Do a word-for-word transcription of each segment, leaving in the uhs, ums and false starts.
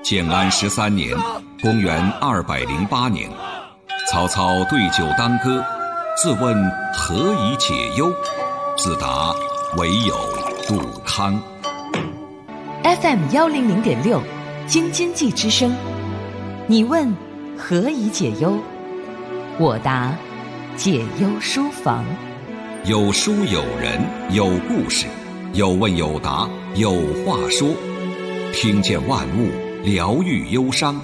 建安十三年，公元二百零八年，曹操对酒当歌，自问何以解忧？自答唯有杜康。 F M 幺零零点六，京津冀之声。你问何以解忧？我答解忧书房。 有书有人有故事，有问有答有话说，听见万物，疗愈忧伤。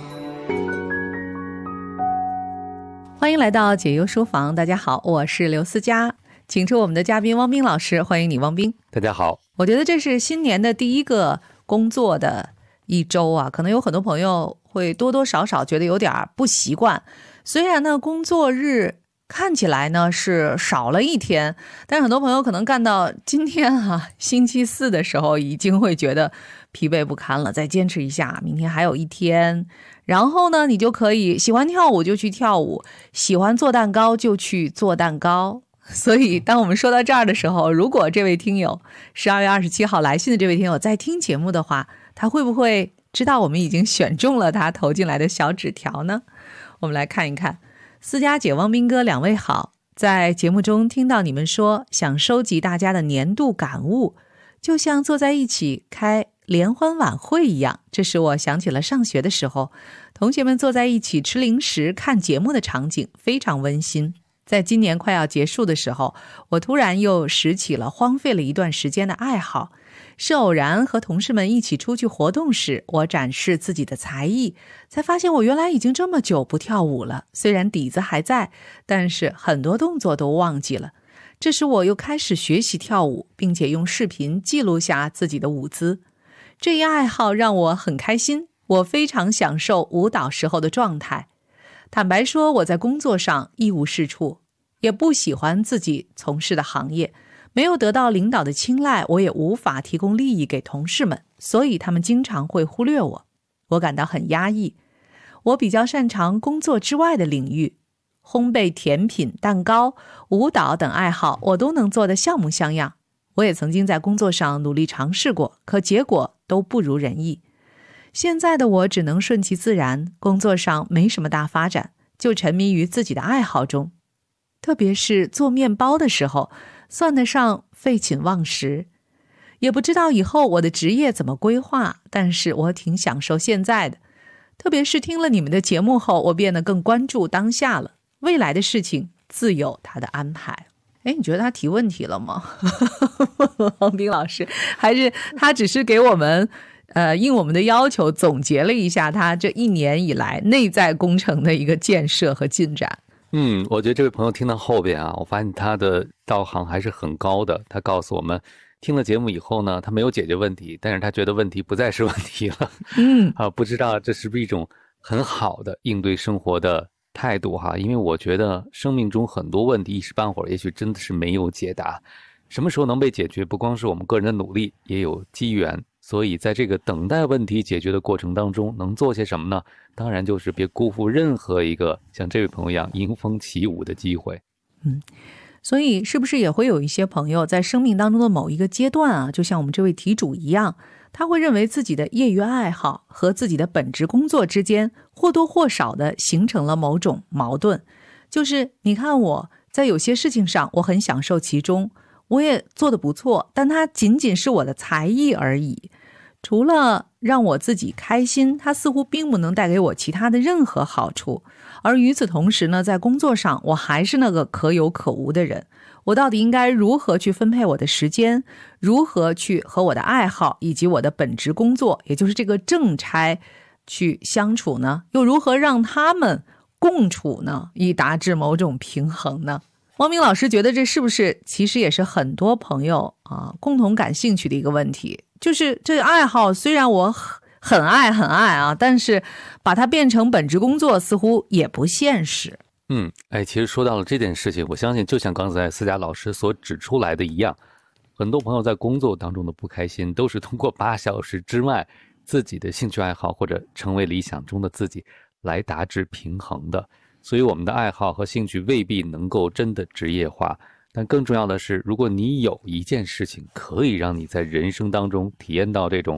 欢迎来到解忧书房，大家好，我是刘思佳，请出我们的嘉宾汪斌老师，欢迎你，汪斌。 大家好。 我觉得这是新年的第一个工作的一周啊，可能有很多朋友会多多少少觉得有点不习惯。虽然呢，工作日看起来呢是少了一天，但是很多朋友可能干到今天啊，星期四的时候已经会觉得疲惫不堪了，再坚持一下，明天还有一天。然后呢，你就可以喜欢跳舞就去跳舞，喜欢做蛋糕就去做蛋糕。所以当我们说到这儿的时候，如果这位听友十二月二十七号来信的这位听友在听节目的话，他会不会知道我们已经选中了他投进来的小纸条呢？我们来看一看。思佳姐、汪斌哥两位好，在节目中听到你们说想收集大家的年度感悟，就像坐在一起开联欢晚会一样，这使我想起了上学的时候，同学们坐在一起吃零食看节目的场景，非常温馨。在今年快要结束的时候，我突然又拾起了荒废了一段时间的爱好，是偶然和同事们一起出去活动时，我展示自己的才艺，才发现我原来已经这么久不跳舞了，虽然底子还在，但是很多动作都忘记了。这时我又开始学习跳舞，并且用视频记录下自己的舞姿。这一爱好让我很开心，我非常享受舞蹈时候的状态。坦白说，我在工作上一无是处，也不喜欢自己从事的行业，没有得到领导的青睐，我也无法提供利益给同事们，所以他们经常会忽略我，我感到很压抑。我比较擅长工作之外的领域，烘焙甜品、蛋糕、舞蹈等爱好我都能做得像模像样。我也曾经在工作上努力尝试过，可结果都不如人意。现在的我只能顺其自然，工作上没什么大发展，就沉迷于自己的爱好中。特别是做面包的时候，算得上废寝忘食。也不知道以后我的职业怎么规划，但是我挺享受现在的。特别是听了你们的节目后，我变得更关注当下了，未来的事情自有他的安排。哎，你觉得他提问题了吗？王斌老师，还是他只是给我们呃应我们的要求总结了一下他这一年以来内在工程的一个建设和进展？ 嗯，我觉得这位朋友听到后边啊，我发现他的道行还是很高的。他告诉我们，听了节目以后呢，他没有解决问题，但是他觉得问题不再是问题了。 嗯， 啊，不知道这是不是一种很好的应对生活的态度哈？因为我觉得生命中很多问题一时半会儿也许真的是没有解答，什么时候能被解决，不光是我们个人的努力，也有机缘。所以在这个等待问题解决的过程当中，能做些什么呢？当然就是别辜负任何一个像这位朋友一样迎风起舞的机会。 嗯，所以是不是也会有一些朋友在生命当中的某一个阶段啊，就像我们这位题主一样，他会认为自己的业余爱好和自己的本职工作之间或多或少的形成了某种矛盾。就是你看我在有些事情上我很享受其中，我也做得不错，但它仅仅是我的才艺而已。除了让我自己开心，它似乎并不能带给我其他的任何好处。而与此同时呢，在工作上我还是那个可有可无的人。我到底应该如何去分配我的时间，如何去和我的爱好以及我的本职工作，也就是这个正差去相处呢？又如何让他们共处呢，以达至某种平衡呢？汪明老师觉得这是不是其实也是很多朋友啊共同感兴趣的一个问题？就是这个爱好虽然我很爱很爱啊，但是把它变成本职工作似乎也不现实。 嗯，哎，其实说到了这件事情，我相信就像刚才思佳老师所指出来的一样，很多朋友在工作当中的不开心，都是通过八小时之外自己的兴趣爱好或者成为理想中的自己来达至平衡的。所以我们的爱好和兴趣未必能够真的职业化，但更重要的是，如果你有一件事情可以让你在人生当中体验到这种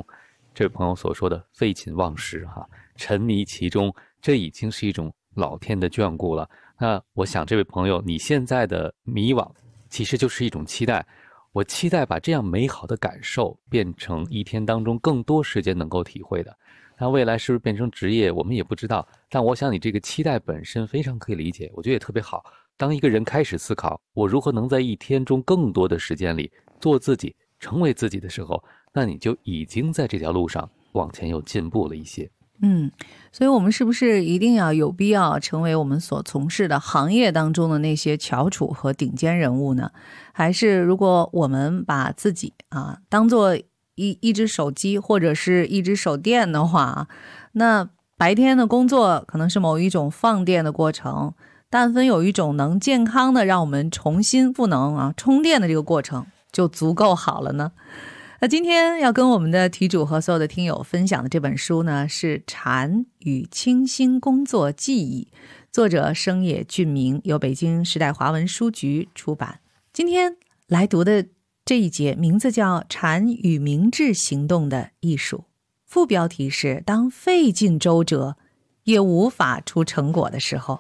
这位朋友所说的废寝忘食哈，沉迷其中，这已经是一种老天的眷顾了。那我想这位朋友你现在的迷惘其实就是一种期待，我期待把这样美好的感受变成一天当中更多时间能够体会的。那未来是不是变成职业我们也不知道，但我想你这个期待本身非常可以理解，我觉得也特别好。当一个人开始思考我如何能在一天中更多的时间里做自己成为自己的时候，那你就已经在这条路上往前有进步了一些。 嗯，所以我们是不是一定要有必要成为我们所从事的行业当中的那些翘楚和顶尖人物呢？还是如果我们把自己啊当做一一只手机或者是一只手电的话，那白天的工作可能是某一种放电的过程，但凡有一种能健康的让我们重新赋能啊充电的这个过程就足够好了呢。那今天要跟我们的题主和所有的听友分享的这本书呢，是《禅与清新工作记忆》，作者生野俊明，由北京时代华文书局出版。今天来读的这一节名字叫《禅与明智行动的艺术》，副标题是当费尽周折也无法出成果的时候。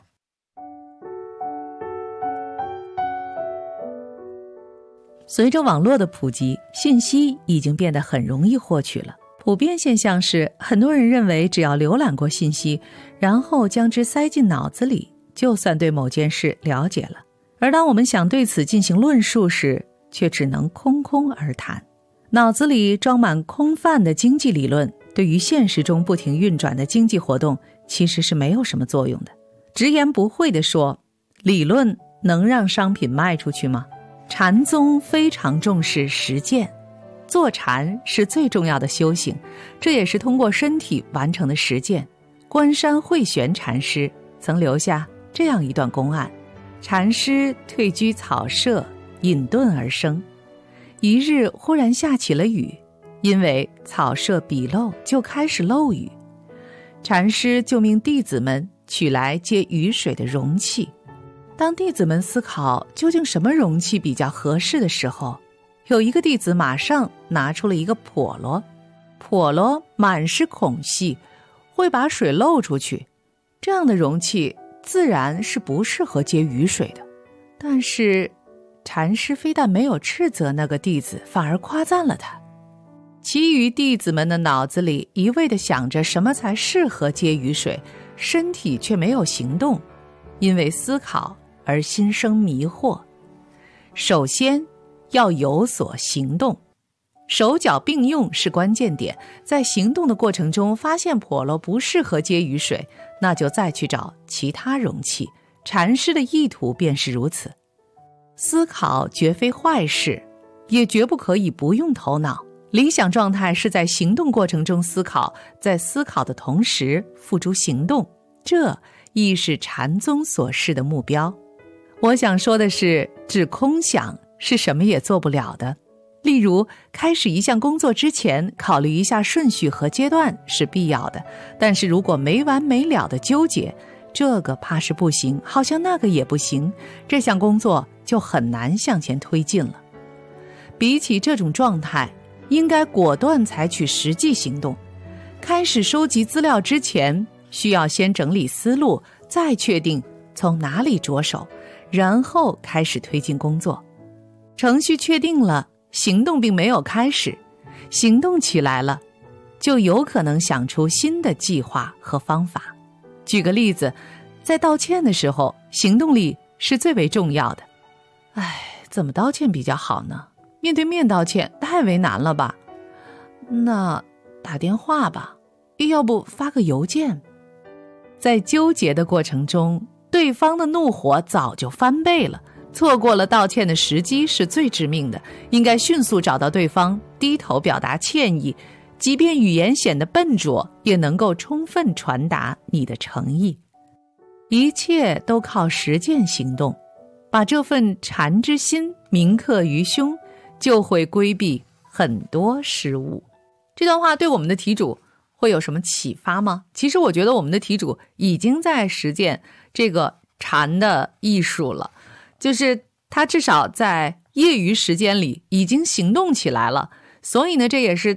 随着网络的普及，信息已经变得很容易获取了。普遍现象是，很多人认为只要浏览过信息，然后将之塞进脑子里，就算对某件事了解了。而当我们想对此进行论述时，却只能空空而谈。脑子里装满空泛的经济理论，对于现实中不停运转的经济活动其实是没有什么作用的。直言不讳地说，理论能让商品卖出去吗？禅宗非常重视实践，坐禅是最重要的修行，这也是通过身体完成的实践。关山慧玄禅师曾留下这样一段公案：禅师退居草舍，隐遁而生。一日忽然下起了雨，因为草舍笔漏，就开始漏雨。禅师就命弟子们取来接雨水的容器。当弟子们思考究竟什么容器比较合适的时候，有一个弟子马上拿出了一个笸箩。笸箩满是孔隙，会把水漏出去，这样的容器自然是不适合接雨水的。但是禅师非但没有斥责那个弟子，反而夸赞了他。其余弟子们的脑子里一味地想着什么才适合接雨水，身体却没有行动，因为思考而心生迷惑。首先要有所行动，手脚并用是关键点。在行动的过程中发现笸箩不适合接雨水，那就再去找其他容器。禅师的意图便是如此。思考绝非坏事，也绝不可以不用头脑。理想状态是在行动过程中思考，在思考的同时付诸行动，这亦是禅宗所示的目标。我想说的是，只空想是什么也做不了的。例如，开始一项工作之前，考虑一下顺序和阶段是必要的，但是如果没完没了的纠结，这个怕是不行，好像那个也不行，这项工作就很难向前推进了。比起这种状态，应该果断采取实际行动。开始收集资料之前，需要先整理思路，再确定从哪里着手，然后开始推进工作。程序确定了，行动并没有开始，行动起来了，就有可能想出新的计划和方法。举个例子，在道歉的时候，行动力是最为重要的。唉，怎么道歉比较好呢？面对面道歉太为难了吧？那打电话吧，要不发个邮件？在纠结的过程中，对方的怒火早就翻倍了，错过了道歉的时机是最致命的。应该迅速找到对方，低头表达歉意，即便语言显得笨拙，也能够充分传达你的诚意。一切都靠实践行动，把这份禅之心铭刻于胸，就会规避很多失误。这段话对我们的题主会有什么启发吗？其实我觉得我们的题主已经在实践这个禅的艺术了，就是他至少在业余时间里已经行动起来了，所以呢，这也是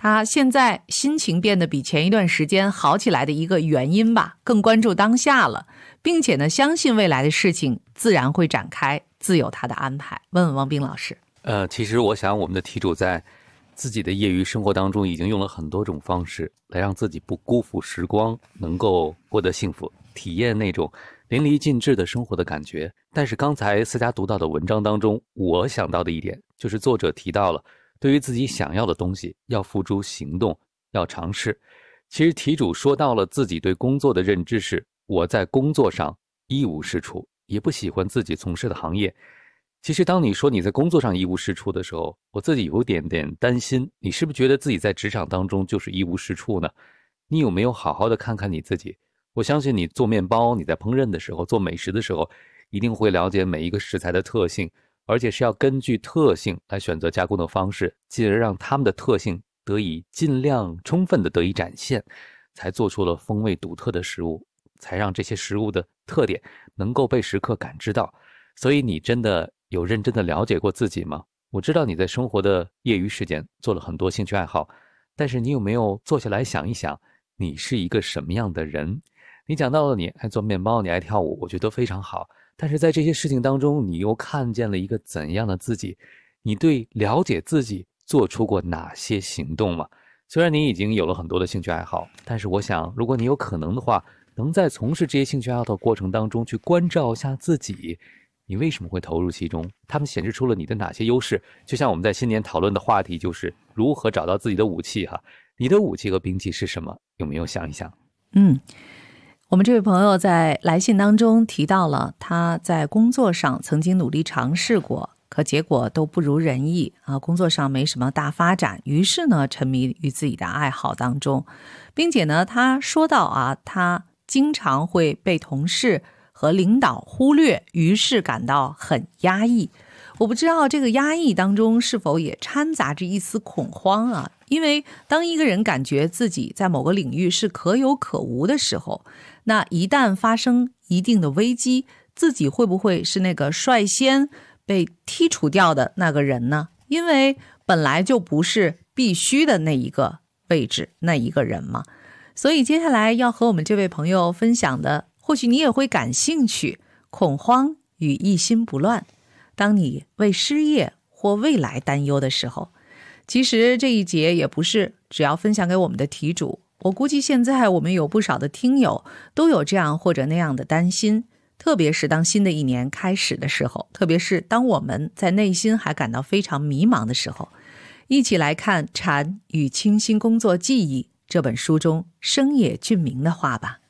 他现在心情变得比前一段时间好起来的一个原因吧，更关注当下了，并且呢，相信未来的事情自然会展开，自有他的安排。问问王斌老师。 呃，其实我想我们的题主在自己的业余生活当中已经用了很多种方式来让自己不辜负时光，能够获得幸福，体验那种淋漓尽致的生活的感觉。但是刚才思佳读到的文章当中，我想到的一点就是作者提到了对于自己想要的东西要付诸行动，要尝试。其实题主说到了自己对工作的认知是，我在工作上一无是处，也不喜欢自己从事的行业。其实当你说你在工作上一无是处的时候，我自己有点点担心，你是不是觉得自己在职场当中就是一无是处呢？你有没有好好的看看你自己？我相信你做面包，你在烹饪的时候，做美食的时候，一定会了解每一个食材的特性，而且是要根据特性来选择加工的方式，进而让它们的特性得以尽量充分的得以展现，才做出了风味独特的食物，才让这些食物的特点能够被食客感知到。所以你真的有认真的了解过自己吗？我知道你在生活的业余时间做了很多兴趣爱好，但是你有没有坐下来想一想，你是一个什么样的人？你讲到了你爱做面包，你爱跳舞，我觉得非常好，但是在这些事情当中，你又看见了一个怎样的自己？你对了解自己做出过哪些行动吗？虽然你已经有了很多的兴趣爱好，但是我想如果你有可能的话，能在从事这些兴趣爱好的过程当中去关照一下自己，你为什么会投入其中？他们显示出了你的哪些优势？就像我们在新年讨论的话题就是如何找到自己的武器哈，你的武器和兵器是什么？有没有想一想？ 嗯，我们这位朋友在来信当中提到了他在工作上曾经努力尝试过，可结果都不如人意啊，工作上没什么大发展，于是呢沉迷于自己的爱好当中，并且呢他说到啊，他经常会被同事和领导忽略，于是感到很压抑。我不知道这个压抑当中是否也掺杂着一丝恐慌啊？因为当一个人感觉自己在某个领域是可有可无的时候，那一旦发生一定的危机，自己会不会是那个率先被剔除掉的那个人呢？因为本来就不是必须的那一个位置，那一个人嘛。所以接下来要和我们这位朋友分享的，或许你也会感兴趣，恐慌与一心不乱。当你为失业或未来担忧的时候，其实这一节也不是只要分享给我们的题主，我估计现在我们有不少的听友都有这样或者那样的担心，特别是当新的一年开始的时候，特别是当我们在内心还感到非常迷茫的时候。一起来看《禅与清新工作记忆》这本书中生野俊明的话吧。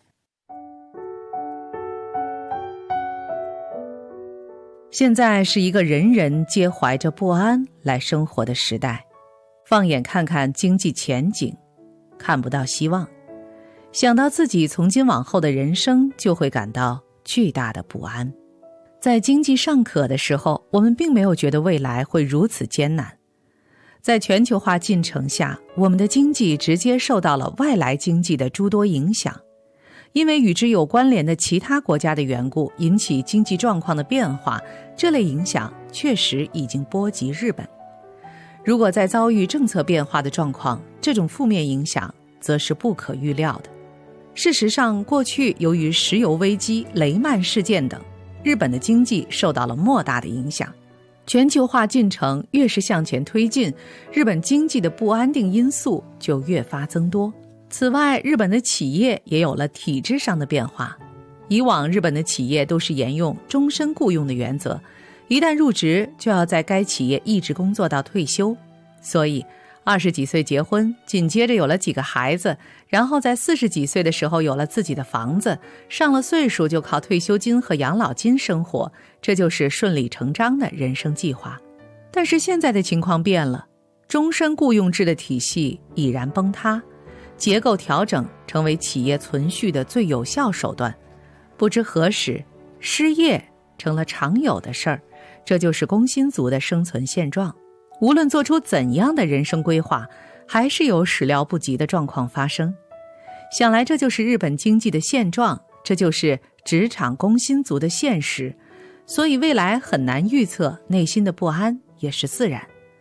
现在是一个人人皆怀着不安来生活的时代，放眼看看经济前景，看不到希望，想到自己从今往后的人生，就会感到巨大的不安。在经济尚可的时候，我们并没有觉得未来会如此艰难。在全球化进程下，我们的经济直接受到了外来经济的诸多影响，因为与之有关联的其他国家的缘故，引起经济状况的变化，这类影响确实已经波及日本。如果在遭遇政策变化的状况，这种负面影响则是不可预料的。事实上，过去由于石油危机、雷曼事件等，日本的经济受到了莫大的影响。全球化进程越是向前推进，日本经济的不安定因素就越发增多。此外，日本的企业也有了体制上的变化。以往日本的企业都是沿用终身雇佣的原则，一旦入职就要在该企业一直工作到退休，所以二十几岁结婚，紧接着有了几个孩子，然后在四十几岁的时候有了自己的房子，上了岁数就靠退休金和养老金生活，这就是顺理成章的人生计划。但是现在的情况变了，终身雇佣制的体系已然崩塌，结构调整成为企业存续的最有效手段。不知何时，失业成了常有的事儿，这就是工薪族的生存现状。无论做出怎样的人生规划，还是有始料不及的状况发生。想来这就是日本经济的现状，这就是职场工薪族的现实，所以未来很难预测，内心的不安也是自然。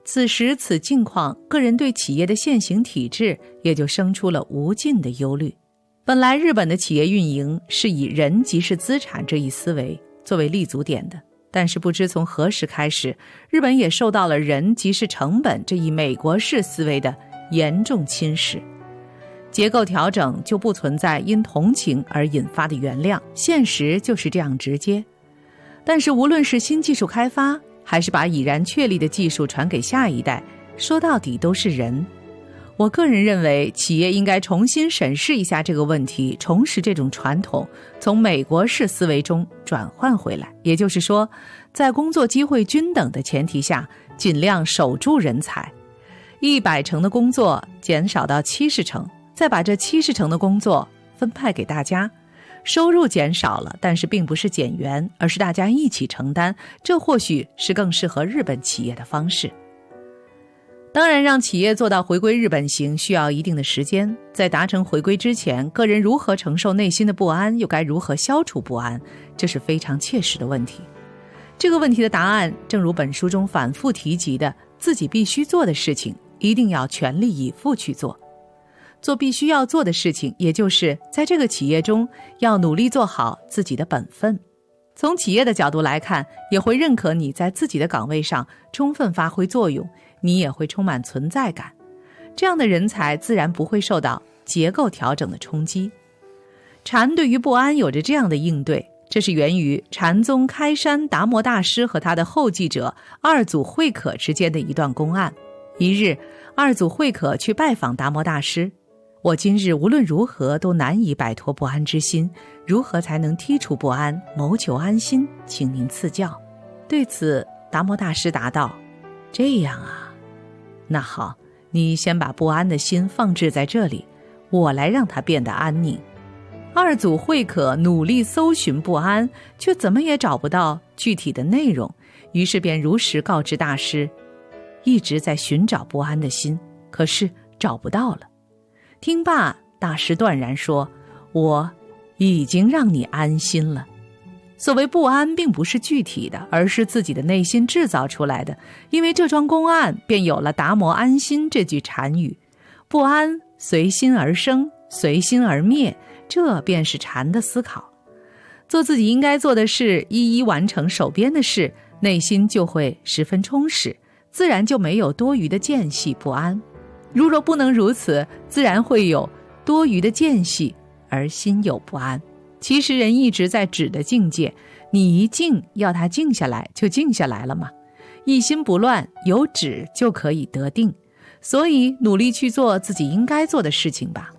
此时此境况，个人对企业的现行体制也就生出了无尽的忧虑。本来日本的企业运营是以人即是资产这一思维作为立足点的，但是不知从何时开始，日本也受到了人即是成本这一美国式思维的严重侵蚀。结构调整就不存在因同情而引发的原谅，现实就是这样直接。但是无论是新技术开发，还是把已然确立的技术传给下一代，说到底都是人。我个人认为，企业应该重新审视一下这个问题，重拾这种传统，从美国式思维中转换回来。也就是说，在工作机会均等的前提下，尽量守住人才。一百成的工作减少到七十成，再把这七十成的工作分派给大家。收入减少了，但是并不是减员，而是大家一起承担，这或许是更适合日本企业的方式。当然，让企业做到回归日本型需要一定的时间，在达成回归之前，个人如何承受内心的不安，又该如何消除不安，这是非常切实的问题。这个问题的答案，正如本书中反复提及的，自己必须做的事情，一定要全力以赴去做。做必须要做的事情，也就是在这个企业中要努力做好自己的本分。从企业的角度来看，也会认可你在自己的岗位上充分发挥作用，你也会充满存在感。这样的人才自然不会受到结构调整的冲击。禅对于不安有着这样的应对，这是源于禅宗开山达摩大师和他的后继者二祖慧可之间的一段公案。一日，二祖慧可去拜访达摩大师，我今日无论如何都难以摆脱不安之心，如何才能剔除不安，谋求安心，请您赐教。对此，达摩大师答道：这样啊，那好，你先把不安的心放置在这里，我来让它变得安宁。二祖慧可努力搜寻不安，却怎么也找不到具体的内容，于是便如实告知大师，一直在寻找不安的心，可是找不到了。听罢，大师断然说：我已经让你安心了。所谓不安并不是具体的，而是自己的内心制造出来的，因为这桩公案便有了达摩安心这句禅语。不安随心而生，随心而灭，这便是禅的思考。做自己应该做的事，一一完成手边的事，内心就会十分充实，自然就没有多余的间隙不安。如若不能如此，自然会有多余的间隙而心有不安。其实人一直在止的境界，你一静要它静下来就静下来了嘛。一心不乱，有止就可以得定。所以努力去做自己应该做的事情吧。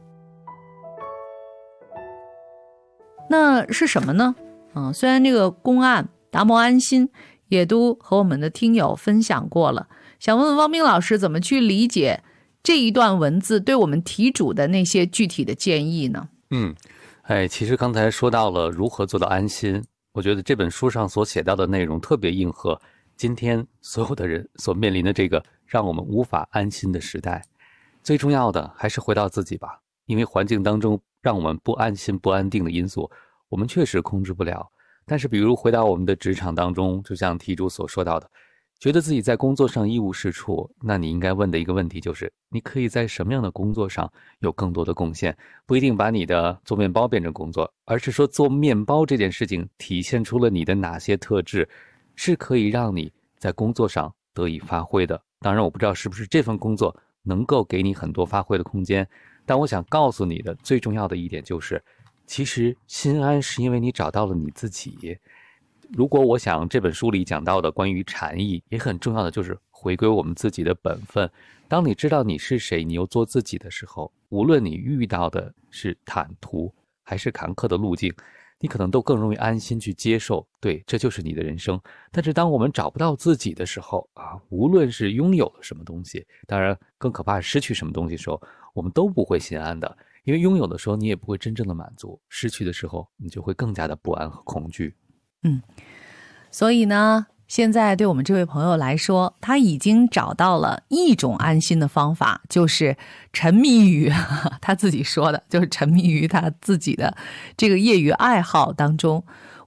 那是什么呢？嗯，虽然这个公案达摩安心也都和我们的听友分享过了，想问问汪冰老师怎么去理解这一段文字对我们题主的那些具体的建议呢？ 嗯，哎，其实刚才说到了如何做到安心，我觉得这本书上所写到的内容特别应和今天所有的人所面临的这个让我们无法安心的时代。最重要的还是回到自己吧，因为环境当中让我们不安心不安定的因素我们确实控制不了。但是比如回到我们的职场当中，就像题主所说到的，觉得自己在工作上一无是处，那你应该问的一个问题就是，你可以在什么样的工作上有更多的贡献？不一定把你的做面包变成工作，而是说做面包这件事情体现出了你的哪些特质，是可以让你在工作上得以发挥的。当然我不知道是不是这份工作能够给你很多发挥的空间，但我想告诉你的最重要的一点就是，其实心安是因为你找到了你自己。如果我想这本书里讲到的关于禅意也很重要的就是回归我们自己的本分。当你知道你是谁，你又做自己的时候，无论你遇到的是坦途还是坎坷的路径，你可能都更容易安心去接受，对，这就是你的人生。但是当我们找不到自己的时候啊，无论是拥有了什么东西，当然更可怕是失去什么东西的时候，我们都不会心安的。因为拥有的时候你也不会真正的满足，失去的时候你就会更加的不安和恐惧。 嗯，所以呢，现在对我们这位朋友来说，他已经找到了一种安心的方法，就是沉迷于他自己说的，就是沉迷于他自己的这个业余爱好当中。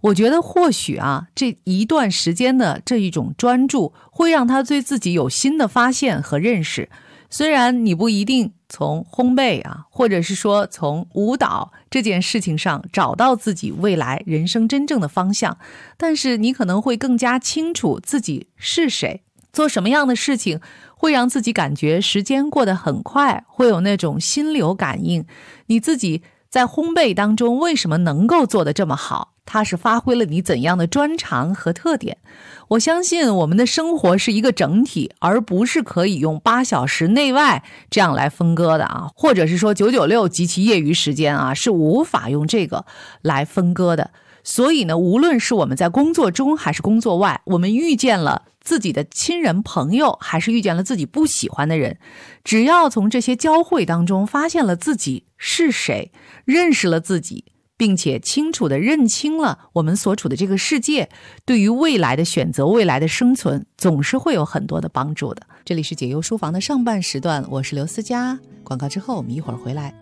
我觉得或许啊，这一段时间的这一种专注，会让他对自己有新的发现和认识。虽然你不一定从烘焙啊，或者是说从舞蹈这件事情上找到自己未来人生真正的方向，但是你可能会更加清楚自己是谁，做什么样的事情会让自己感觉时间过得很快，会有那种心流感应。你自己在烘焙当中为什么能够做得这么好？它是发挥了你怎样的专长和特点？我相信我们的生活是一个整体，而不是可以用八小时内外这样来分割的啊，或者是说九九六及其业余时间啊，是无法用这个来分割的。所以呢，无论是我们在工作中还是工作外，我们遇见了自己的亲人朋友，还是遇见了自己不喜欢的人，只要从这些交汇当中发现了自己是谁，认识了自己，并且清楚地认清了我们所处的这个世界，对于未来的选择、未来的生存，总是会有很多的帮助的。这里是解忧书房的上半时段，我是刘思佳。广告之后我们一会儿回来。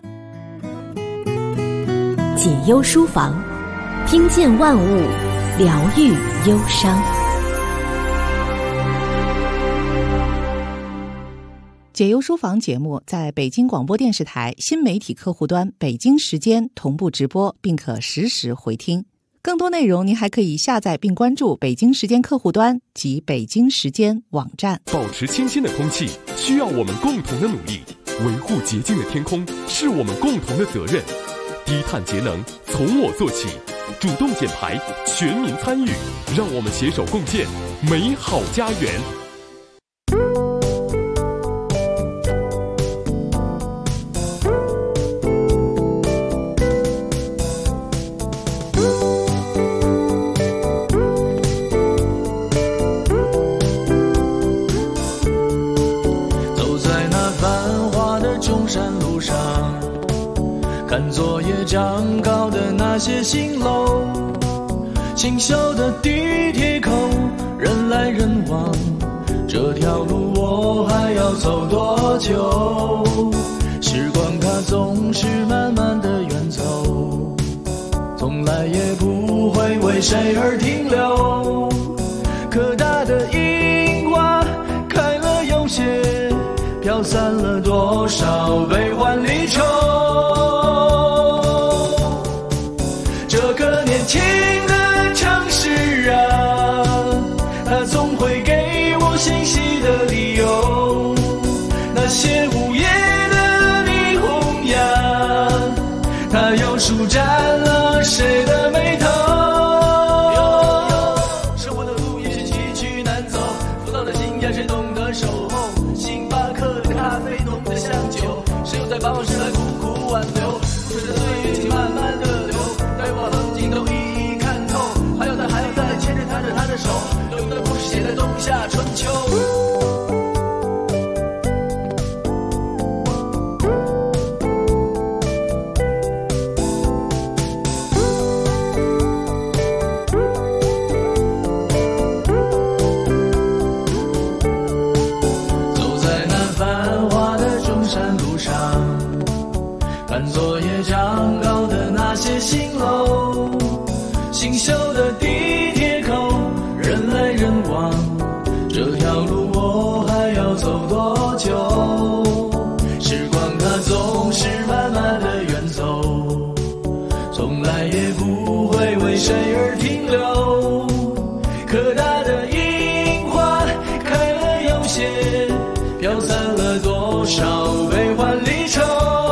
解忧书房，听见万物，疗愈忧伤。 解忧书房节目在北京广播电视台新媒体客户端北京时间同步直播，并可实时回听。更多内容您还可以下载并关注北京时间客户端及北京时间网站。 保持清新的空气需要我们共同的努力，维护洁净的天空是我们共同的责任。低碳节能从我做起，主动减排，全民参与，让我们携手共建美好家园。 看昨夜长高的那些新楼，清秀的地铁口，人来人往，这条路我还要走多久？时光它总是慢慢的远走，从来也不会为谁而停留。可大的樱花开了又谢，飘散了多少悲欢离愁。这个年轻的城市啊，它总会给我欣喜的理由。那些午夜的霓虹呀，它又舒展了谁的眉头。生活的路也许崎岖难走，浮躁的心呀，谁懂得守候？星巴克的咖啡浓得像酒，谁又在办公室来苦苦挽留？不睡的岁月请慢慢的流，待我把风景都一一看透，还要再还要再牵着他的他的手，有的故事写在冬夏春秋。走在那繁华的中山路上，看昨夜长高的那些新楼，新修的地铁口，人来人往，这条路我还要走多久？时光它总是慢慢的远走，从来也不会为谁而停留。可大的樱花开了又谢，飘散了多少悲欢离愁。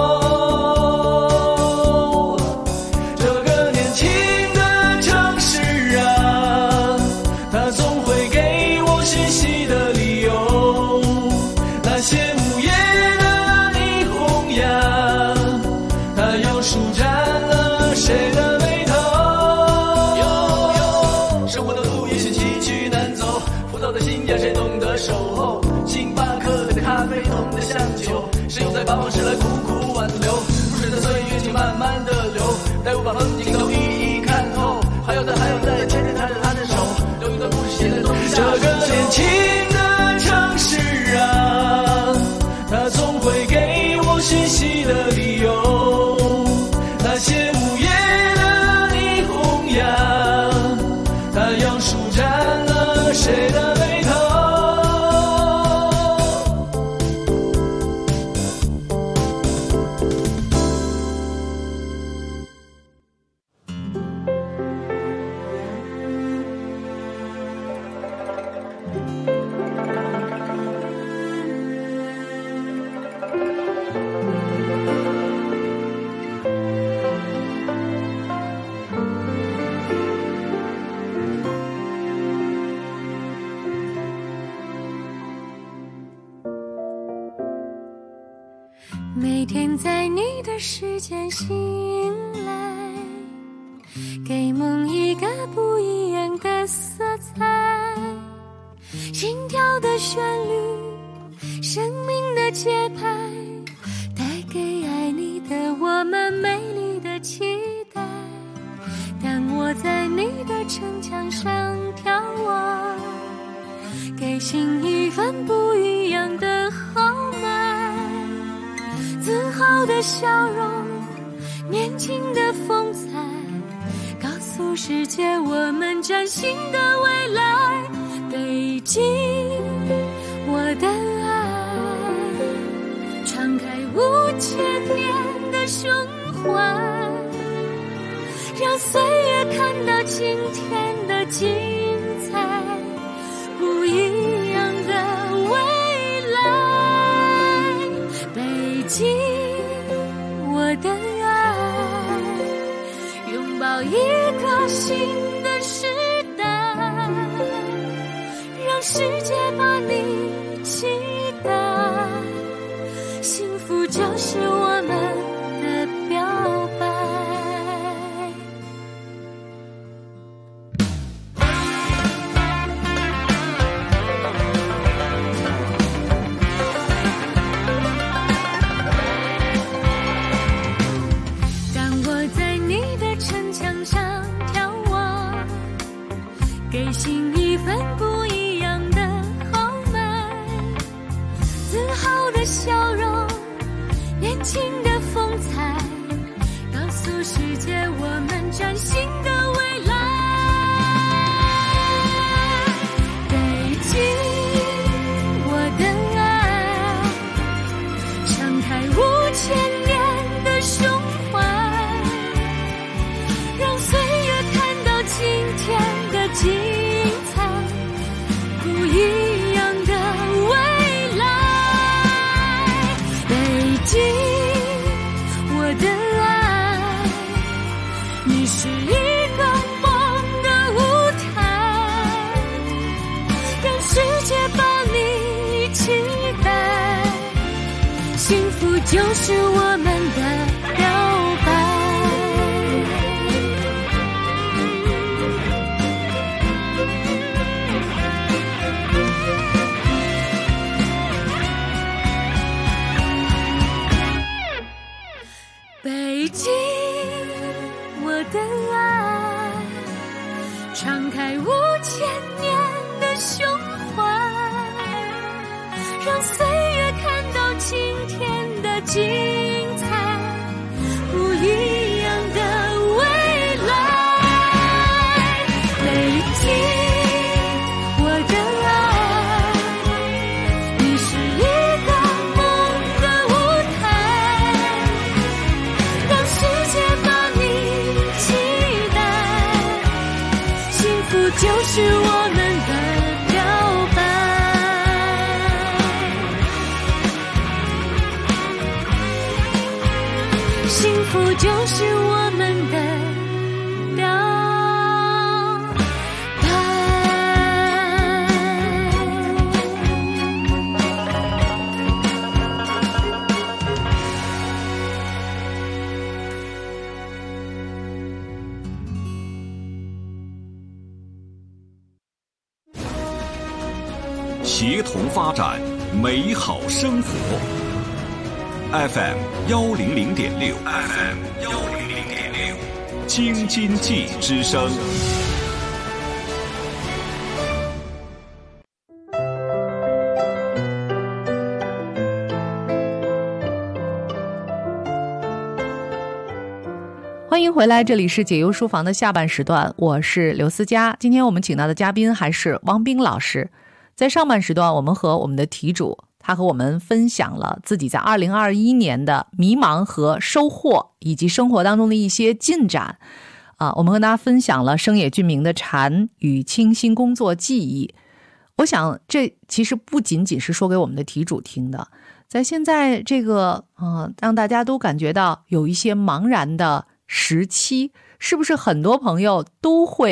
谁懂得守候？星巴克的咖啡浓得像酒，谁又在办公室来苦苦挽留？如水的岁月请慢慢的流，待我把风景都一一看透，还要再还要再牵着他的他的手，有一段故事写在冬夏。这个年轻的城市啊，它总会给我讯息的理由。那些午夜的霓虹呀， 你的时间醒来，给梦一个不一样的色彩，心跳的旋律，生命的节拍，带给爱你的我们美丽的期待。当我在你的城墙上眺望，给心一份不一样的豪迈，自豪的笑容，年轻的风采，告诉世界我们崭新的未来。北京，我的爱，敞开五千年的胸怀，让岁月看到今天的精彩，不一样的未来。北京，我的爱，拥抱一个新的时代，让世界把你期待，幸福就是我们的表白。给心一份不一样的豪迈，自豪的笑容，年轻的风采，告诉世界我们崭新的未来。北京，我的爱，敞开五千年的胸怀，让岁月看到今天的精彩，不一样的未来。北京，我的爱，你是一个梦的舞台，让世界把你期待，幸福就是我们的表白。北京，我的爱，敞开五千年的胸怀，让岁月看到今天的精彩，不一样的未来。北京，我的爱，你是一个梦的舞台，让世界把你期待，幸福就是我们的表白。幸福就是我们的表协同发展，美好生活。F M 幺零零点六 ，F M 幺零零点六，京津冀之声。 欢迎回来，这里是解忧书房的下半时段，我是刘思佳。今天我们请到的嘉宾还是汪冰老师。在上半时段，我们和我们的题主，他和我们分享了自己在二零二一年的迷茫和收获，以及生活当中的一些进展。啊，我们和大家分享了生野俊明的禅与清新工作记忆。我想，这其实不仅仅是说给我们的题主听的，在现在这个呃，让大家都感觉到有一些茫然的时期，是不是很多朋友都会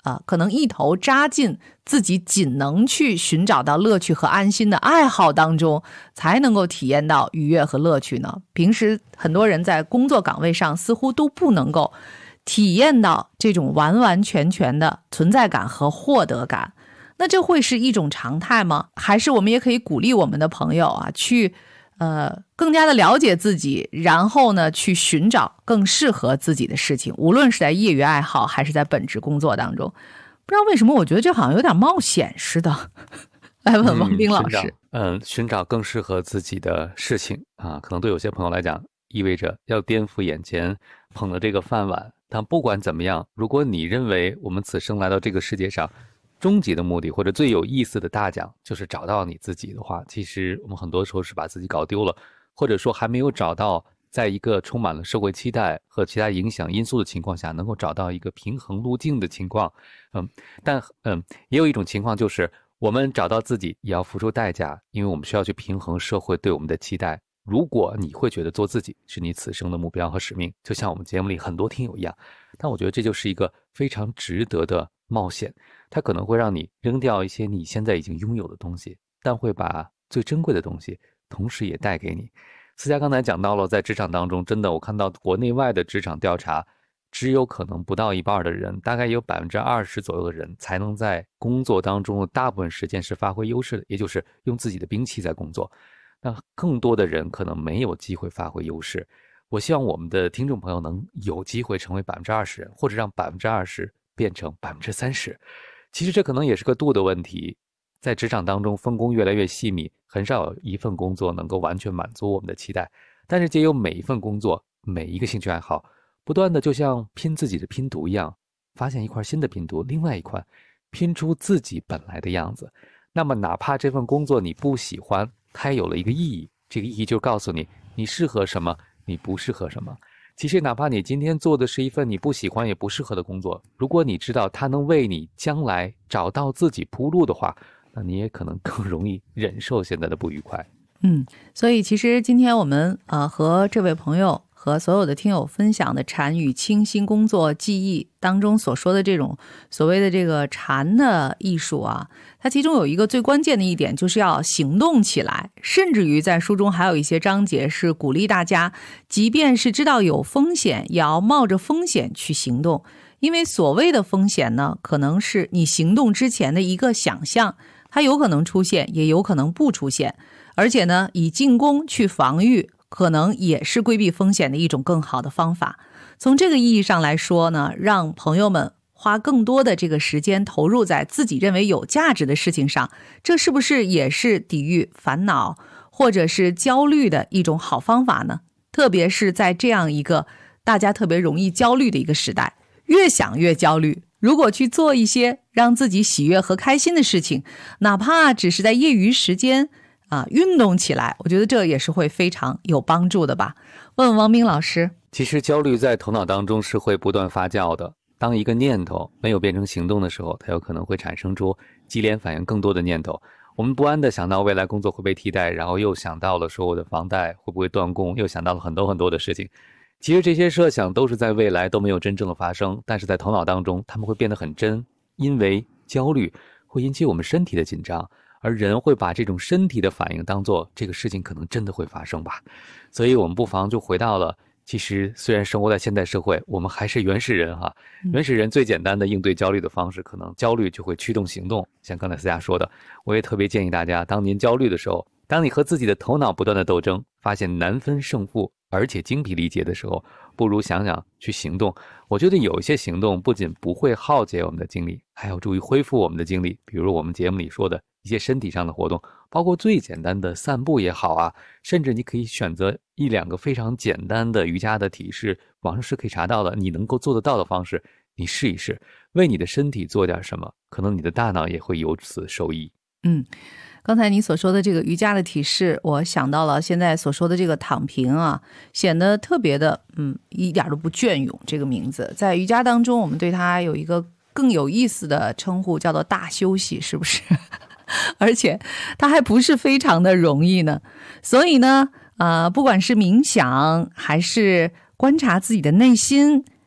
啊、呃，可能一头扎进自己仅能去寻找到乐趣和安心的爱好当中，才能够体验到愉悦和乐趣呢？平时很多人在工作岗位上似乎都不能够体验到这种完完全全的存在感和获得感。那这会是一种常态吗？还是我们也可以鼓励我们的朋友啊，去呃更加的了解自己，然后呢去寻找更适合自己的事情，无论是在业余爱好还是在本职工作当中。不知道为什么我觉得这好像有点冒险似的。来问王斌老师。 嗯，嗯寻找更适合自己的事情啊，可能对有些朋友来讲意味着要颠覆眼前捧的这个饭碗。但不管怎么样，如果你认为我们此生来到这个世界上终极的目的或者最有意思的大奖就是找到你自己的话，其实我们很多时候是把自己搞丢了，或者说还没有找到在一个充满了社会期待和其他影响因素的情况下能够找到一个平衡路径的情况。嗯，但嗯，也有一种情况就是我们找到自己也要付出代价，因为我们需要去平衡社会对我们的期待。如果你会觉得做自己是你此生的目标和使命，就像我们节目里很多听友一样，但我觉得这就是一个非常值得的冒险。它可能会让你扔掉一些你现在已经拥有的东西，但会把最珍贵的东西同时也带给你。思佳刚才讲到了，在职场当中，真的我看到国内外的职场调查，只有可能不到一半的人，大概有百分之二十左右的人才能在工作当中的大部分时间是发挥优势的，也就是用自己的兵器在工作。那更多的人可能没有机会发挥优势。我希望我们的听众朋友能有机会成为百分之二十人，或者让百分之二十变成百分之三十。其实这可能也是个度的问题。在职场当中分工越来越细密，很少有一份工作能够完全满足我们的期待，但是借由每一份工作，每一个兴趣爱好，不断的就像拼自己的拼图一样，发现一块新的拼图，另外一块拼出自己本来的样子。那么哪怕这份工作你不喜欢，它也有了一个意义，这个意义就告诉你你适合什么，你不适合什么。其实哪怕你今天做的是一份你不喜欢也不适合的工作，如果你知道它能为你将来找到自己铺路的话，那你也可能更容易忍受现在的不愉快。 嗯，所以其实今天我们呃和这位朋友和所有的听友分享的禅与清新工作记忆当中所说的这种所谓的这个禅的艺术啊，它其中有一个最关键的一点，就是要行动起来。甚至于在书中还有一些章节是鼓励大家，即便是知道有风险，也要冒着风险去行动。因为所谓的风险呢，可能是你行动之前的一个想象，它有可能出现，也有可能不出现。而且呢，以进攻去防御，可能也是规避风险的一种更好的方法。从这个意义上来说呢，让朋友们花更多的这个时间投入在自己认为有价值的事情上，这是不是也是抵御烦恼或者是焦虑的一种好方法呢？特别是在这样一个大家特别容易焦虑的一个时代，越想越焦虑。如果去做一些让自己喜悦和开心的事情，哪怕只是在业余时间啊，运动起来，我觉得这也是会非常有帮助的吧。问问王斌老师。 其实焦虑在头脑当中是会不断发酵的，当一个念头没有变成行动的时候，它有可能会产生出接连反应更多的念头。我们不安地想到未来工作会被替代，然后又想到了说我的房贷会不会断供，又想到了很多很多的事情。其实这些设想都是在未来都没有真正的发生，但是在头脑当中他们会变得很真，因为焦虑会引起我们身体的紧张，而人会把这种身体的反应当作这个事情可能真的会发生吧。所以我们不妨就回到了，其实虽然生活在现代社会，我们还是原始人哈。原始人最简单的应对焦虑的方式，可能焦虑就会驱动行动。像刚才思佳说的，我也特别建议大家，当您焦虑的时候，当你和自己的头脑不断的斗争，发现难分胜负，而且精疲力竭的时候，不如想想去行动。我觉得有一些行动不仅不会耗竭我们的精力，还有助于恢复我们的精力。比如我们节目里说的一些身体上的活动，包括最简单的散步也好啊，甚至你可以选择一两个非常简单的瑜伽的体式，网上是可以查到的，你能够做得到的方式，你试一试，为你的身体做点什么，可能你的大脑也会由此受益。 嗯，刚才你所说的这个瑜伽的体式，我想到了现在所说的这个躺平啊，显得特别的嗯，一点都不隽永。这个名字在瑜伽当中，我们对它有一个更有意思的称呼，叫做大休息，是不是？而且它还不是非常的容易呢。所以呢，呃，不管是冥想，还是观察自己的内心，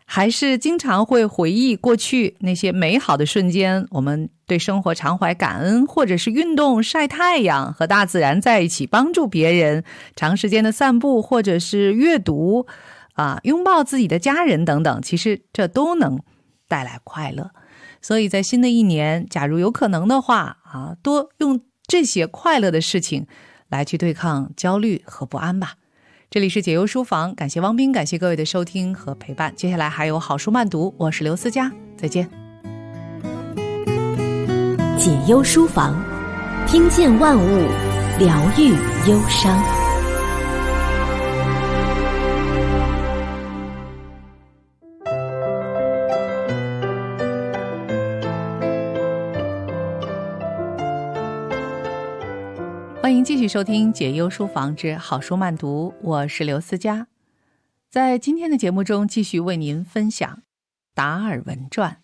还是经常会回忆过去那些美好的瞬间，我们对生活常怀感恩，或者是运动、晒太阳，和大自然在一起，帮助别人，长时间的散步，或者是阅读啊，拥抱自己的家人等等，其实这都能带来快乐。所以在新的一年，假如有可能的话啊，多用这些快乐的事情来去对抗焦虑和不安吧。这里是解忧书房，感谢汪斌，感谢各位的收听和陪伴。接下来还有好书慢读，我是刘思佳，再见。 解忧书房，听见万物，疗愈忧伤。 欢迎继续收听解忧书房之好书慢读，我是刘思佳。在今天的节目中，继续为您分享达尔文传。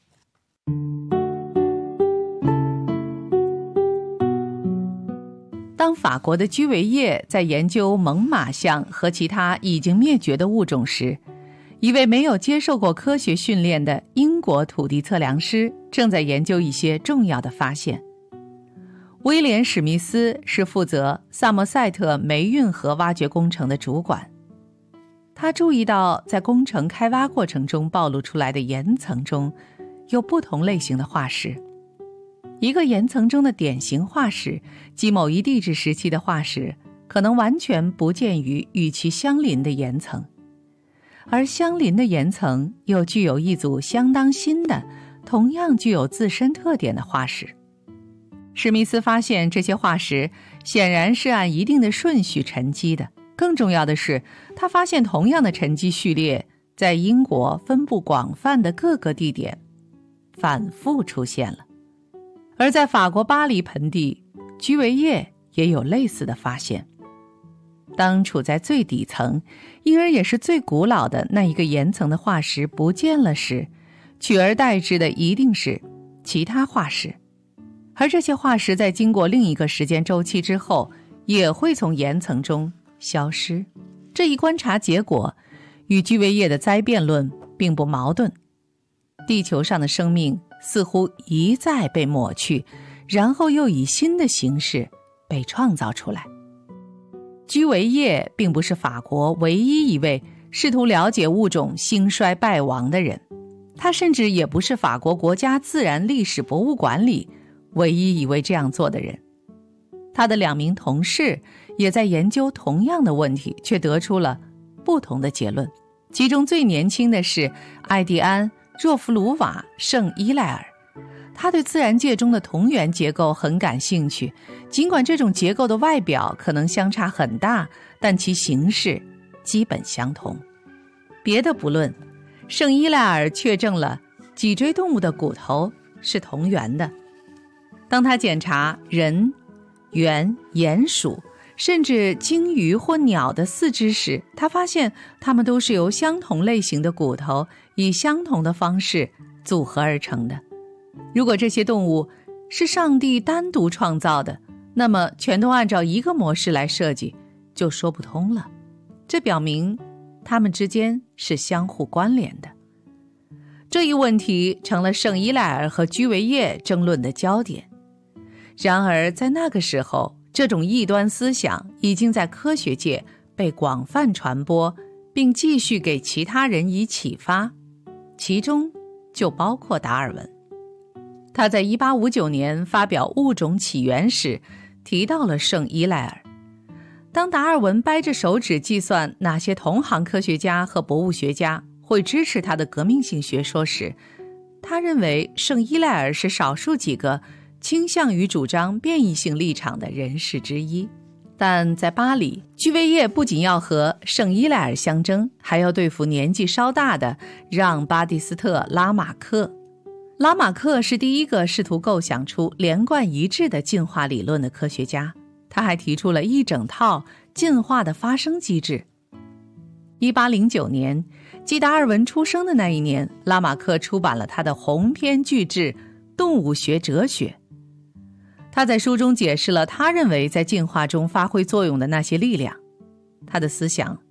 当法国的居维叶在研究猛犸象和其他已经灭绝的物种时，一位没有接受过科学训练的英国土地测量师正在研究一些重要的发现。威廉·史密斯是负责萨默塞特煤运河挖掘工程的主管。他注意到在工程开挖过程中暴露出来的岩层中有不同类型的化石。一个岩层中的典型化石即某一地质时期的化石，可能完全不见于与其相邻的岩层，而相邻的岩层又具有一组相当新的同样具有自身特点的化石。史密斯发现这些化石显然是按一定的顺序沉积的，更重要的是，他发现同样的沉积序列在英国分布广泛的各个地点反复出现了。而在法国巴黎盆地，居维叶也有类似的发现。当处在最底层，因而也是最古老的那一个岩层的化石不见了时，取而代之的一定是其他化石。而这些化石在经过另一个时间周期之后，也会从岩层中消失。这一观察结果与居维叶的灾变论并不矛盾。地球上的生命似乎一再被抹去，然后又以新的形式被创造出来。居维叶并不是法国唯一一位试图了解物种兴衰败亡的人，他甚至也不是法国国家自然历史博物馆里唯一一位这样做的人。他的两名同事也在研究同样的问题，却得出了不同的结论。其中最年轻的是艾蒂安·若弗鲁瓦·圣伊莱尔，他对自然界中的同源结构很感兴趣，尽管这种结构的外表可能相差很大，但其形式基本相同。别的不论，圣伊莱尔确证了脊椎动物的骨头是同源的。当他检查人、猿、鼹鼠甚至鲸鱼或鸟的四肢时，他发现它们都是由相同类型的骨头以相同的方式组合而成的。如果这些动物是上帝单独创造的，那么全都按照一个模式来设计就说不通了。这表明它们之间是相互关联的。这一问题成了圣伊莱尔和居维叶争论的焦点。然而在那个时候，这种异端思想已经在科学界被广泛传播，并继续给其他人以启发，其中就包括达尔文。他在一八五九年发表《物种起源》时提到了圣伊莱尔。当达尔文掰着手指计算哪些同行科学家和博物学家会支持他的革命性学说时，他认为圣伊莱尔是少数几个倾向于主张变异性立场的人士之一。但在巴黎，居维叶不仅要和圣伊莱尔相争，还要对付年纪稍大的让·巴蒂斯特·拉马克。拉马克是第一个试图构想出连贯一致的进化理论的科学家，他还提出了一整套进化的发生机制。一八零九年，即达尔文出生的那一年，拉马克出版了他的鸿篇巨制《动物学哲学》。他在书中解释了他认为在进化中发挥作用的那些力量。他的思想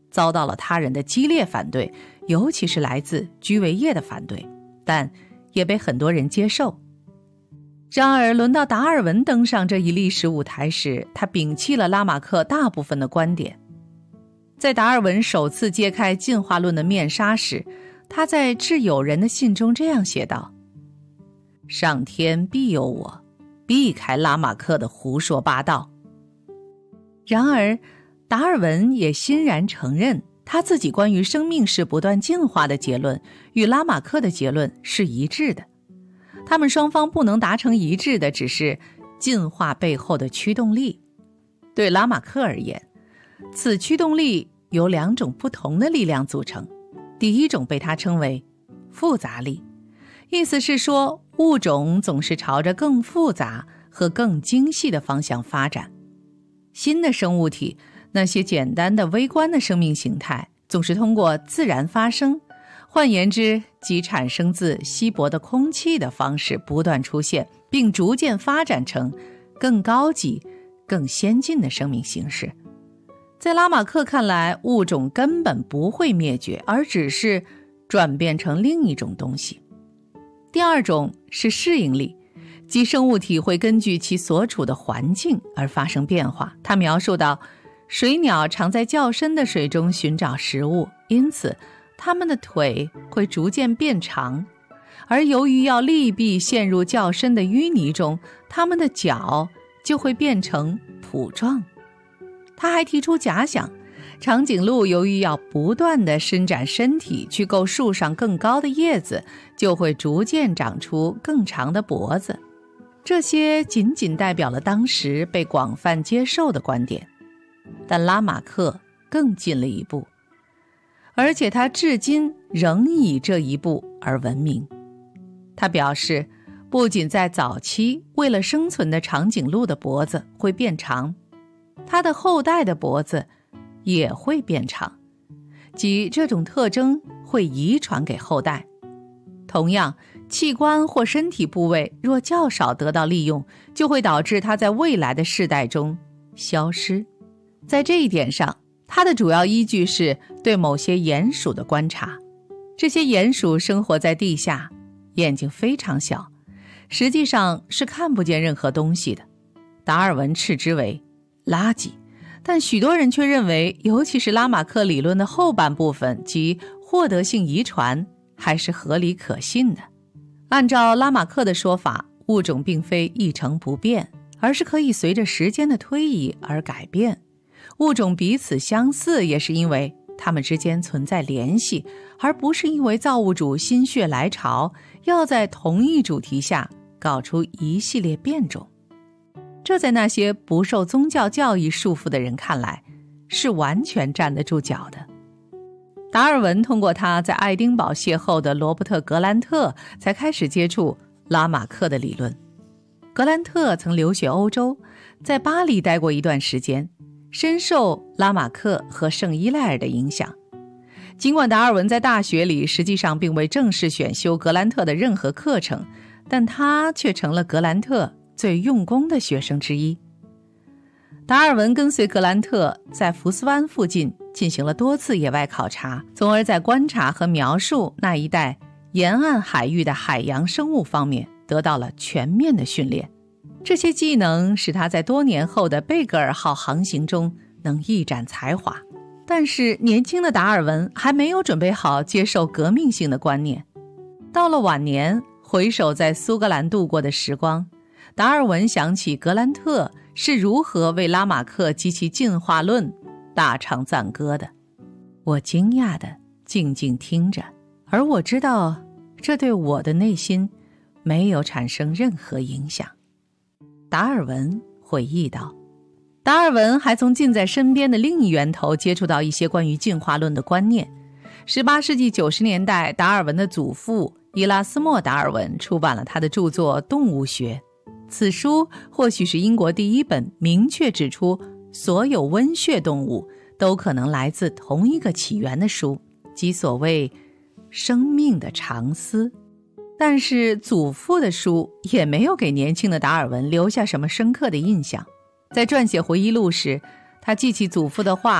遭到了他人的激烈反对，尤其是来自居维叶的反对，但也被很多人接受。然而轮到达尔文登上这一历史舞台时，他摒弃了拉马克大部分的观点。在达尔文首次揭开进化论的面纱时，他在致友人的信中这样写道：上天庇佑我，避开拉马克的胡说八道。然而达尔文也欣然承认，他自己关于生命是不断进化的结论与拉马克的结论是一致的。他们双方不能达成一致的只是进化背后的驱动力。对拉马克而言，此驱动力由两种不同的力量组成。第一种被他称为复杂力，意思是说物种总是朝着更复杂和更精细的方向发展。新的生物体，那些简单的微观的生命形态，总是通过自然发生，换言之，即产生自稀薄的空气的方式不断出现，并逐渐发展成更高级、更先进的生命形式。在拉马克看来，物种根本不会灭绝，而只是转变成另一种东西。第二种是适应力，即生物体会根据其所处的环境而发生变化。他描述到，水鸟常在较深的水中寻找食物，因此它们的腿会逐渐变长，而由于要利弊陷入较深的淤泥中，它们的脚就会变成蹼状。他还提出假想，长颈鹿由于要不断地伸展身体去够树上更高的叶子，就会逐渐长出更长的脖子。这些仅仅代表了当时被广泛接受的观点，但拉马克更进了一步，而且他至今仍以这一步而闻名。他表示，不仅在早期为了生存的长颈鹿的脖子会变长，它的后代的脖子也会变长，即这种特征会遗传给后代。同样，器官或身体部位若较少得到利用，就会导致它在未来的世代中消失。在这一点上，它的主要依据是对某些鼹鼠的观察。这些鼹鼠生活在地下，眼睛非常小，实际上是看不见任何东西的。达尔文斥之为垃圾，但许多人却认为，尤其是拉马克理论的后半部分，即获得性遗传，还是合理可信的。按照拉马克的说法，物种并非一成不变，而是可以随着时间的推移而改变。物种彼此相似，也是因为它们之间存在联系，而不是因为造物主心血来潮，要在同一主题下搞出一系列变种。这在那些不受宗教教义束缚的人看来，是完全站得住脚的。达尔文通过他在爱丁堡邂逅的罗伯特·格兰特，才开始接触拉马克的理论。格兰特曾留学欧洲，在巴黎待过一段时间，深受拉马克和圣伊莱尔的影响。尽管达尔文在大学里实际上并未正式选修格兰特的任何课程，但他却成了格兰特最用功的学生之一。达尔文跟随格兰特在福斯湾附近进行了多次野外考察，从而在观察和描述那一带沿岸海域的海洋生物方面得到了全面的训练。这些技能使他在多年后的贝格尔号航行中能一展才华。但是年轻的达尔文还没有准备好接受革命性的观念。到了晚年，回首在苏格兰度过的时光，达尔文想起格兰特是如何为拉马克及其进化论大唱赞歌的。我惊讶地静静听着，而我知道这对我的内心没有产生任何影响。达尔文回忆道。达尔文还从近在身边的另一源头接触到一些关于进化论的观念。十八世纪九十年代，达尔文的祖父伊拉斯莫·达尔文出版了他的著作《动物学》，此书或许是英国第一本明确指出所有温血动物都可能来自同一个起源的书，即所谓生命的长丝。但是祖父的书也没有给年轻的达尔文留下什么深刻的印象。在撰写回忆录时，他记起祖父的话，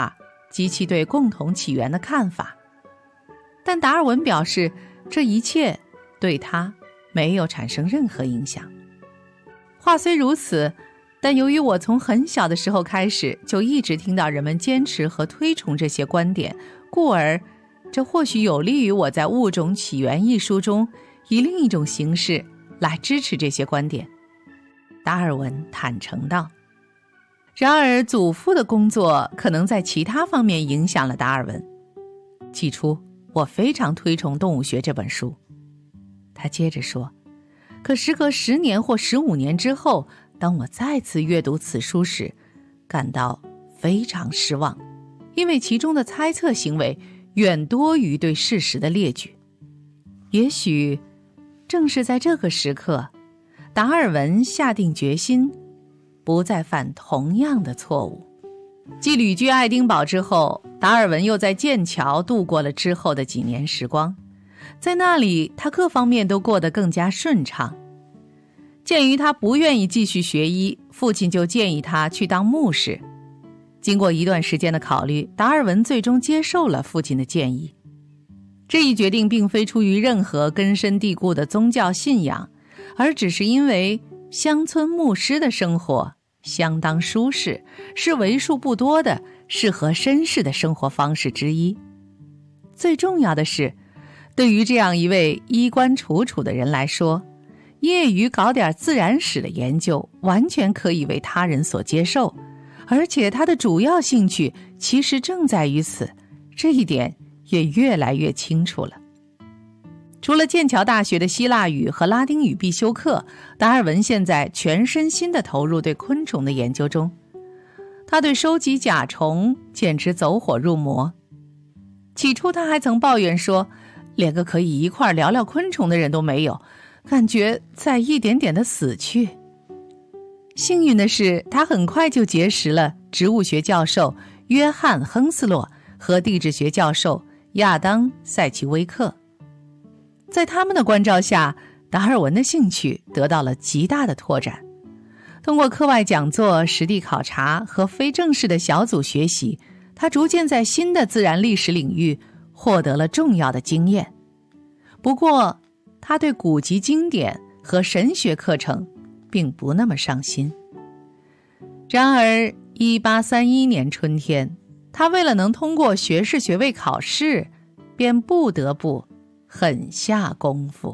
及其对共同起源的看法。但达尔文表示，这一切对他没有产生任何影响。话虽如此，但由于我从很小的时候开始就一直听到人们坚持和推崇这些观点，故而这或许有利于我在《物种起源》一书中以另一种形式来支持这些观点。达尔文坦诚道。然而祖父的工作可能在其他方面影响了达尔文。起初我非常推崇《动物学》这本书。他接着说，可时隔十年或十五年之后，当我再次阅读此书时，感到非常失望，因为其中的猜测行为远多于对事实的列举。也许正是在这个时刻，达尔文下定决心不再犯同样的错误。继旅居爱丁堡之后，达尔文又在剑桥度过了之后的几年时光。在那里，他各方面都过得更加顺畅。鉴于他不愿意继续学医，父亲就建议他去当牧师。经过一段时间的考虑，达尔文最终接受了父亲的建议。这一决定并非出于任何根深蒂固的宗教信仰，而只是因为乡村牧师的生活相当舒适，是为数不多的适合绅士的生活方式之一。最重要的是，对于这样一位衣冠楚楚的人来说，业余搞点自然史的研究完全可以为他人所接受，而且他的主要兴趣其实正在于此，这一点也越来越清楚了。除了剑桥大学的希腊语和拉丁语必修课，达尔文现在全身心地投入对昆虫的研究中。他对收集甲虫简直走火入魔。起初他还曾抱怨说，连个可以一块聊聊昆虫的人都没有，感觉在一点点的死去。幸运的是，他很快就结识了植物学教授约翰·亨斯洛和地质学教授亚当·塞奇威克。在他们的关照下，达尔文的兴趣得到了极大的拓展。通过课外讲座、实地考察和非正式的小组学习，他逐渐在新的自然历史领域获得了重要的经验。不过，他对古籍经典和神学课程并不那么上心。然而一八三一年春天，他为了能通过学士学位考试，便不得不狠下功夫。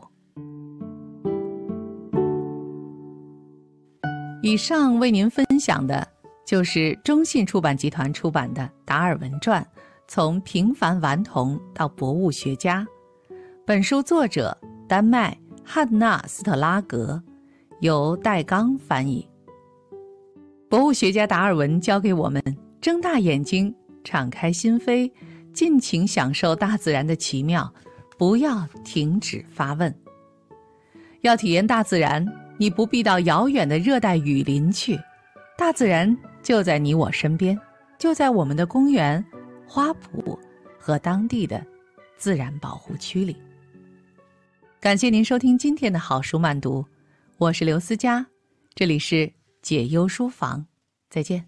以上为您分享的就是中信出版集团出版的《达尔文传》，从平凡顽童到博物学家。本书作者丹麦汉娜斯特拉格，由戴刚翻译。博物学家达尔文教给我们睁大眼睛，敞开心扉，尽情享受大自然的奇妙，不要停止发问。要体验大自然，你不必到遥远的热带雨林去，大自然就在你我身边，就在我们的公园、花圃和当地的自然保护区里。感谢您收听今天的好书慢读，我是刘思佳，这里是解忧书房，再见。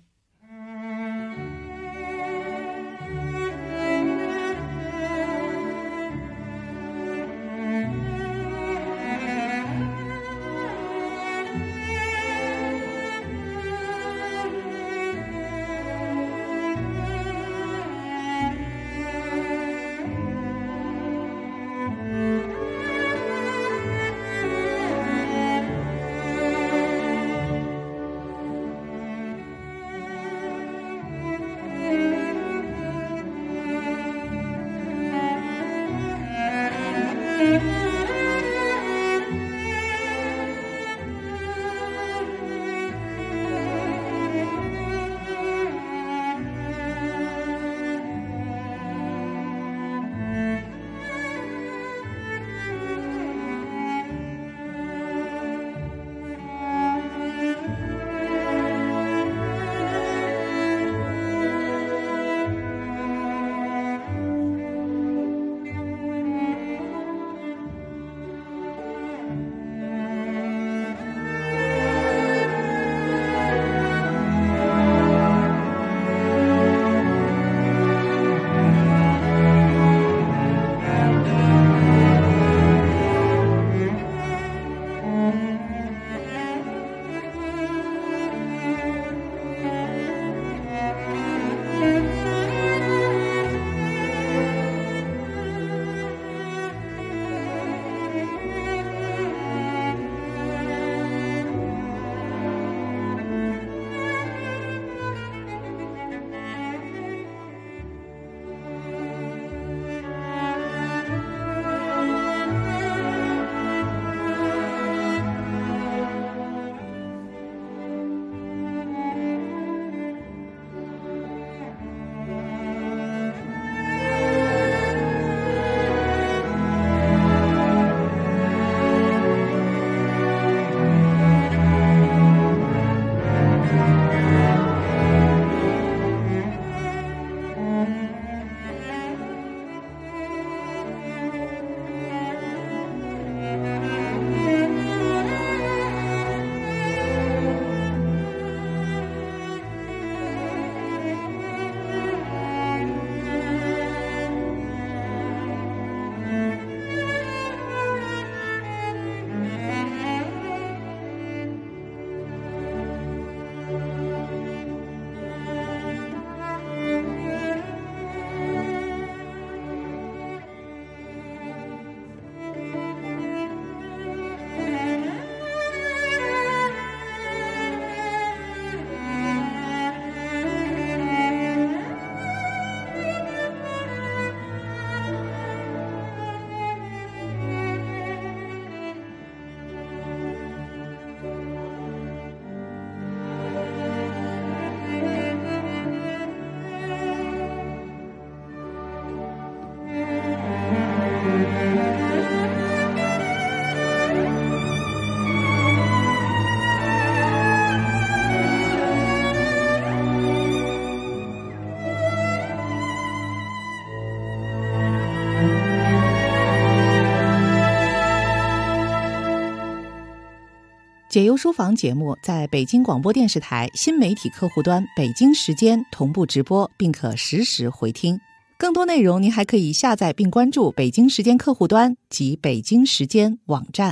解忧书房节目在北京广播电视台新媒体客户端北京时间同步直播，并可实时回听。更多内容您还可以下载并关注北京时间客户端及北京时间网站。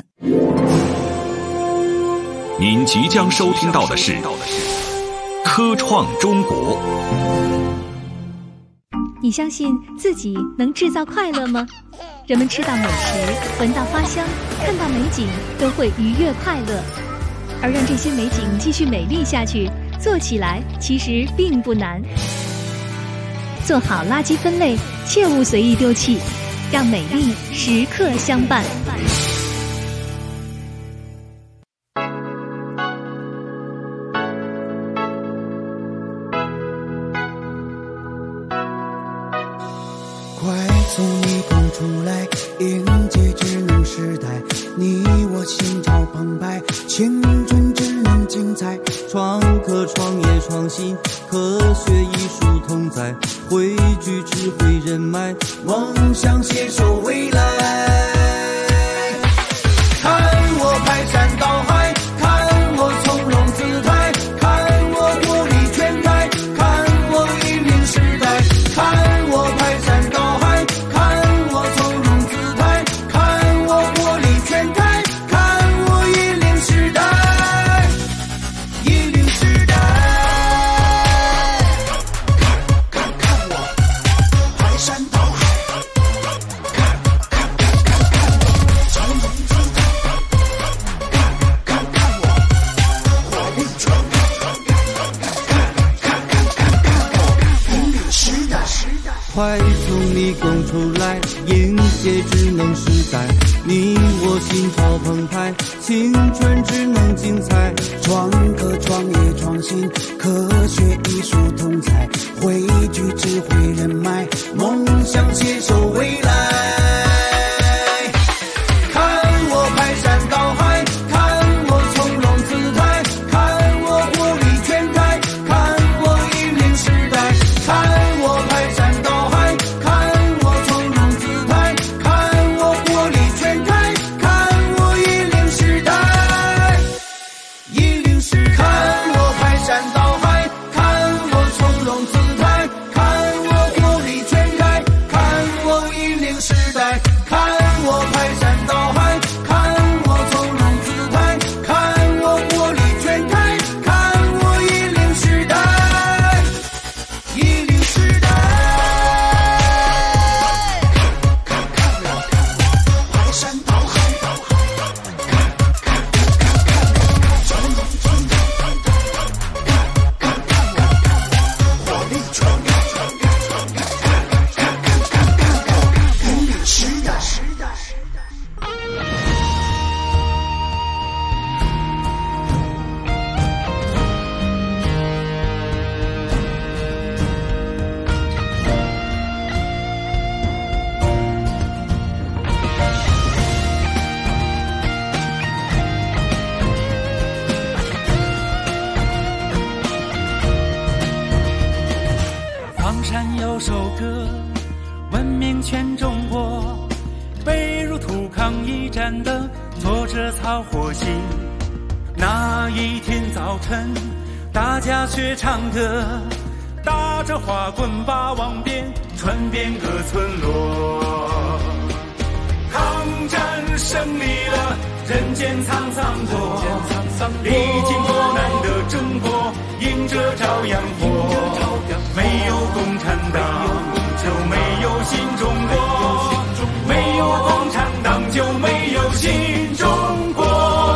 您即将收听到的是科创中国。 你相信自己能制造快乐吗？人们吃到美食，闻到花香，看到美景，都会愉悦快乐。而让这些美景继续美丽下去，做起来其实并不难。做好垃圾分类，切勿随意丢弃，让美丽时刻相伴。 快从迷宫出来，迎接智能时代，你我心潮澎湃，青春智能精彩，创客创业创新，科学艺术同在，汇聚智慧人脉，梦想携手未来。看我排山倒海，看我从容姿态，看我国力全开，看我引领时代，看我排山倒海，看我从容姿态，看我国力全开，看我引领时代，引领时代。看看看我排山倒海，看看看看看我从容姿态，看看看我火力全开，看看看看看我引领时代。快从迷宫出来，迎接智能时代，你我心潮澎湃，青春智能精彩，创客创业创新，科学艺术同在，汇聚智慧人脉，梦想携手未来。看我排山倒海，看我从容姿态，看我国力全开，看我引领时代，看我排山倒海，看我从容姿态，看我国力全开，看我引领时代，引领时代。看我排山倒海，看我从容姿态，看我国力全开，看我引领时代，看我排山倒海，看我从容姿态，看我国力全开，看我引领时代，引领时代。看看看我排山倒海，看看看看看我从容姿态，看看看我火力全开，看看看看看我引领时代。 房山有首歌，闻名全中国，北入土抗一战的作者曹火星。那一天早晨，大家学唱歌，打着花棍把王鞭，传遍各村落。抗战胜利了，人间沧桑过，历经磨难的中国，迎着朝阳火。没有共产党，就没有新中国；没有共产党，就没有新中国。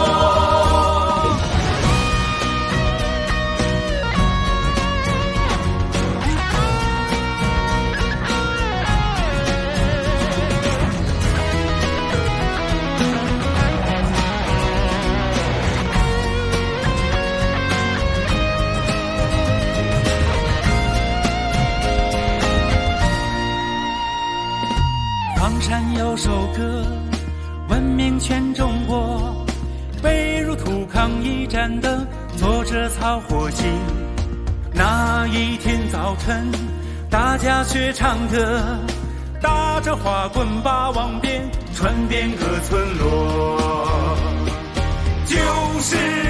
房山有首歌，闻名全中国，北入土抗一战的作者曹火星。那一天早晨，大家学唱歌，打着花棍把王鞭，传遍各村落。就是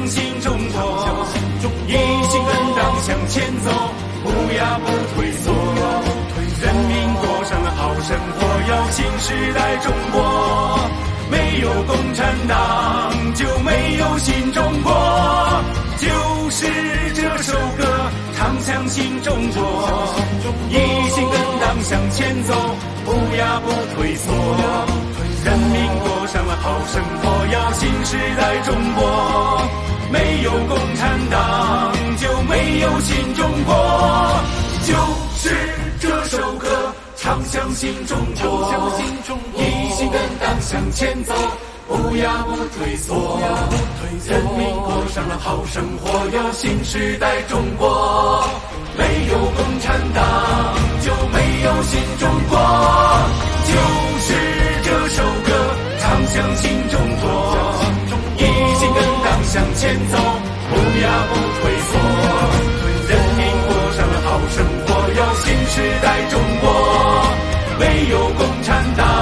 新中国，一心跟党向前走，不压不退缩。人民过上了好生活，要新时代中国。没有共产党，就没有新中国。就是这首歌，唱响新中国，一心跟党向前走，不压不退缩。人民过上了好生活，要新时代中国。没有共产党，就没有新中国。就是这首歌，唱响新中国，一心跟党向前走，不压不退缩。人民过上了好生活，要新时代中国。没有共产党，就没有新中国。就是这首歌，唱响新中国，一心跟党向前走，不压不退缩。人民过上了好生活，要新时代中国。没有共产党。